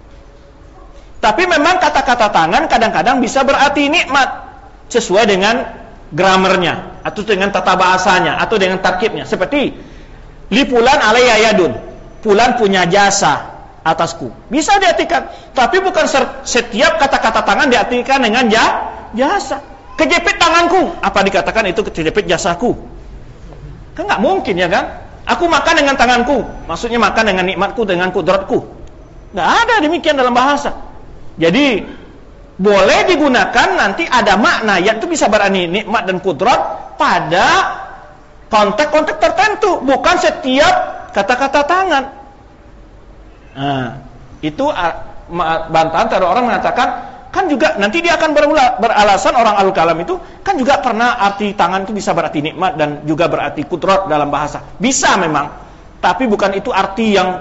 Tapi memang kata-kata tangan kadang-kadang bisa berarti nikmat sesuai dengan gramernya atau dengan tata bahasanya atau dengan tarkibnya. Seperti li fulan alayya yadun, fulan punya jasa atasku, bisa diartikan. Tapi bukan setiap kata-kata tangan diartikan dengan jasa. Kejepit tanganku, apa dikatakan itu kejepit jasaku? Kan nggak mungkin ya kan? Aku makan dengan tanganku, maksudnya makan dengan nikmatku, dengan kudratku. Nggak ada demikian dalam bahasa. Jadi boleh digunakan nanti ada makna yang itu bisa berarti nikmat dan kudrat pada konteks-konteks tertentu, bukan setiap kata-kata tangan. Nah, itu bantahan terhadap orang mengatakan kan juga nanti dia akan berula, beralasan orang ahlul kalam itu kan juga pernah arti tangan itu bisa berarti nikmat dan juga berarti kudrat dalam bahasa. Bisa memang, tapi bukan itu arti yang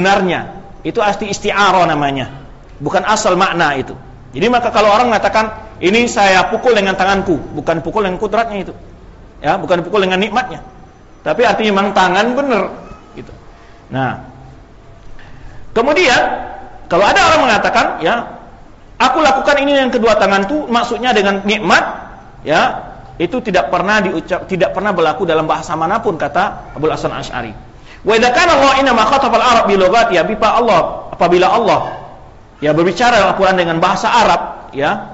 sebenarnya. Itu arti isti'arah namanya. Bukan asal makna itu. Jadi maka kalau orang mengatakan ini saya pukul dengan tanganku, bukan pukul dengan kudratnya itu. Ya, bukan pukul dengan nikmatnya. Tapi artinya memang tangan benar gitu. Nah, kemudian kalau ada orang mengatakan, ya, aku lakukan ini dengan kedua tanganku, maksudnya dengan nikmat, ya, itu tidak pernah diucap, tidak pernah berlaku dalam bahasa manapun, kata Abul Hasan Asy'ari. Wa idza kana Allah inna ma khatabal Arab bi lughati, ya, bipa Allah, apabila Allah ya berbicara Al-Qur'an dengan bahasa Arab, ya,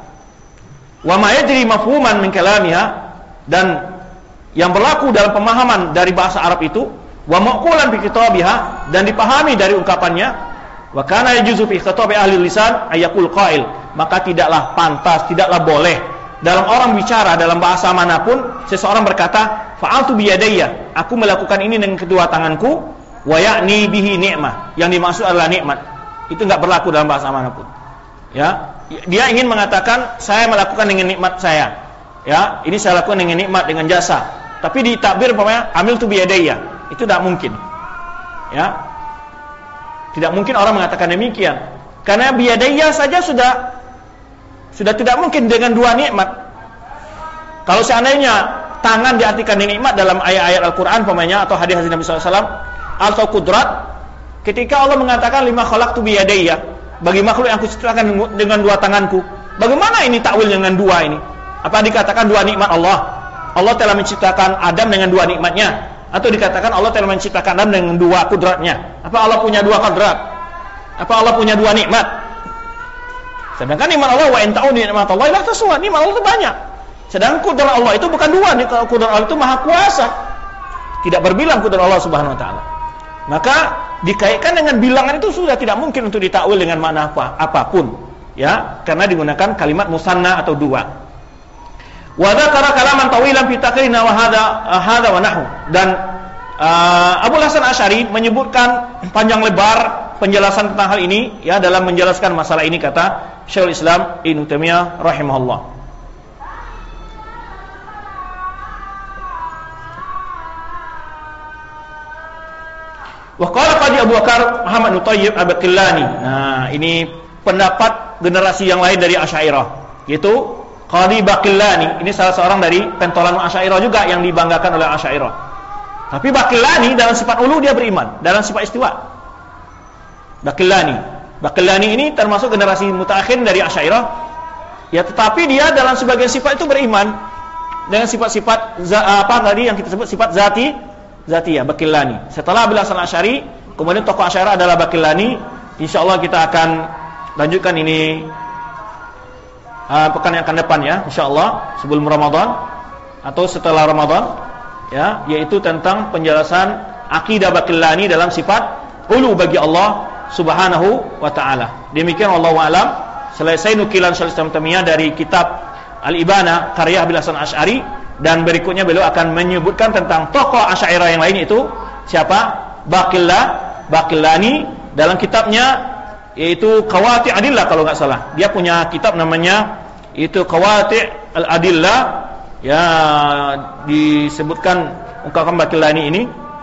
wa ma yajri mafhuman min kalamiha, dan yang berlaku dalam pemahaman dari bahasa Arab itu, wa ma'qulan bi kitabiha, dan dipahami dari ungkapannya, wa kana yajuzu fi khitabi ahli lisan ayaqul qail, maka tidaklah pantas, tidaklah boleh dalam orang bicara dalam bahasa manapun seseorang berkata fa'altu bi yadayya, aku melakukan ini dengan kedua tanganku, wa ya'ni bihi ni'mah, yang dimaksud adalah nikmat. Itu enggak berlaku dalam bahasa manapun. Ya, dia ingin mengatakan saya melakukan dengan nikmat saya. Ya, ini saya lakukan dengan nikmat, dengan jasa. Tapi ditakbir umpamanya amil tu biyadayya, itu tidak mungkin. Ya. Tidak mungkin orang mengatakan demikian. Karena biyadayya saja sudah sudah tidak mungkin dengan dua nikmat. Kalau seandainya tangan diartikan nikmat dalam ayat-ayat Al-Qur'an umpamanya atau hadis-hadis Nabi sallallahu alaihi wasallam atau kudrat, ketika Allah mengatakan lima khalaqtu biyadayya, bagi makhluk yang aku ciptakan dengan dua tanganku, bagaimana ini takwil dengan dua ini? Apa dikatakan dua nikmat Allah? Allah telah menciptakan Adam dengan dua nikmatnya, atau dikatakan Allah telah menciptakan Adam dengan dua kudratnya? Apa Allah punya dua kudrat? Apa Allah punya dua nikmat? Sedangkan nikmat Allah, wa in ta'udu ni'matallahi la tuhsuha, nikmat Allah itu banyak. Sedangkan kudrat Allah itu bukan dua, kudrat Allah itu maha kuasa, tidak berbilang kudrat Allah Subhanahu wa taala. Maka dikaitkan dengan bilangan itu sudah tidak mungkin untuk ditakwil dengan makna apa apapun, ya, karena digunakan kalimat musanna atau dua. Wa dzakara kalaman tawilan fi taqrina wa hadza hadza wa nahwu, dan uh, Abul Hasan Asy'ari menyebutkan panjang lebar penjelasan tentang hal ini, ya, dalam menjelaskan masalah ini, kata Syekhul Islam Ibnu Taimiyah rahimahullah. Wa qala Qadi Abu Bakar Muhammad bin Thayyib Al-Baqillani. Nah, ini pendapat generasi yang lain dari Asy'ariyah, yaitu Qadi Baqillani. Ini salah seorang dari pentolan Asy'ariyah juga yang dibanggakan oleh Asy'ariyah. Tapi Baqillani dalam sifat ulu dia beriman, dalam sifat istiwa. Baqillani. Baqillani ini termasuk generasi mutaakhir dari Asy'ariyah. Ya, tetapi dia dalam sebagian sifat itu beriman dengan sifat-sifat apa tadi yang kita sebut sifat zati, zatiyah, Baqillani. Setelah Abul Hasan Asy'ari, kemudian tokoh Asy'ariyah adalah Baqillani. Insyaallah kita akan lanjutkan ini Uh, pekan yang akan depan, ya, insyaallah sebelum Ramadan atau setelah Ramadan, ya, yaitu tentang penjelasan akidah Baqillani dalam sifat ulu bagi Allah Subhanahu wa taala. Demikian wallahu alam. Selesai nukilan Syekh Islam Taimiyah dari kitab Al-Ibana karya Abul Hasan Asy'ari, dan berikutnya beliau akan menyebutkan tentang tokoh Asy'ariyah yang lain, itu siapa? Baqillah Baqillani dalam kitabnya yaitu Qawati' Adillah kalau nggak salah. Dia punya kitab namanya itu Qawati' Al-Adillah, ya, disebutkan ungkapan Baqillani ini,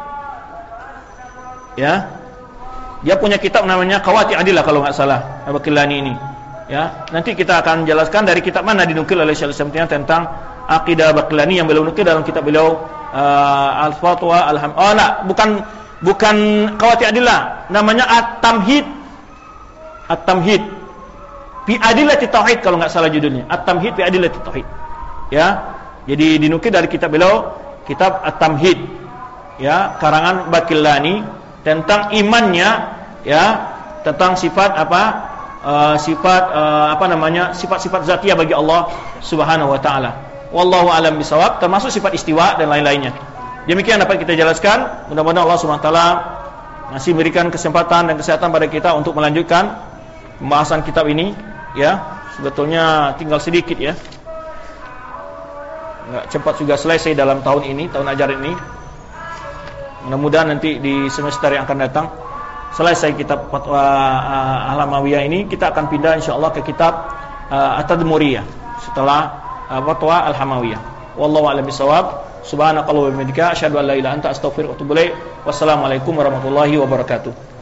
ya. Dia punya kitab namanya Qawati' Adillah kalau nggak salah, Baqillani ini, ya. Nanti kita akan jelaskan dari kitab mana dinukil oleh Syekh Islam tentang akidah Baqillani yang beliau nukil dalam kitab beliau uh, Al-Fatwa Al-Ham. Oh, nah, bukan bukan Qawati' Adillah, namanya At-Tamhid. At-Tamhid fi Adillati Tauhid kalau enggak salah judulnya. At-Tamhid fi Adillati Tauhid. Ya. Jadi dinukil dari kitab beliau, kitab At-Tamhid. Ya, karangan Baqillani tentang imannya, ya, tentang sifat apa? Uh, sifat uh, apa namanya? Sifat-sifat zatiyah bagi Allah Subhanahu wa taala. Wallahu alam bisawab, termasuk sifat istiwa dan lain-lainnya. Demikian dapat kita jelaskan. Mudah-mudahan Allah Subhanahu wa taala masih memberikan kesempatan dan kesehatan pada kita untuk melanjutkan pembahasan kitab ini, ya. Sebetulnya tinggal sedikit, ya. Enggak cepat juga selesai dalam tahun ini, tahun ajaran ini. Mudah-mudahan nanti di semester yang akan datang selesai kitab Fatwa uh, Al-Hamawiyah ini, kita akan pindah insyaallah ke kitab uh, At-Tadmuriyah setelah uh, Fatwa Al-Hamawiyah. Wallahu a'lam bishawab. Subhanakallahumma wa bihamdika asyhadu an la ilaha illa anta astaghfiruka wa atubu ilaik. Wassalamualaikum warahmatullahi wabarakatuh.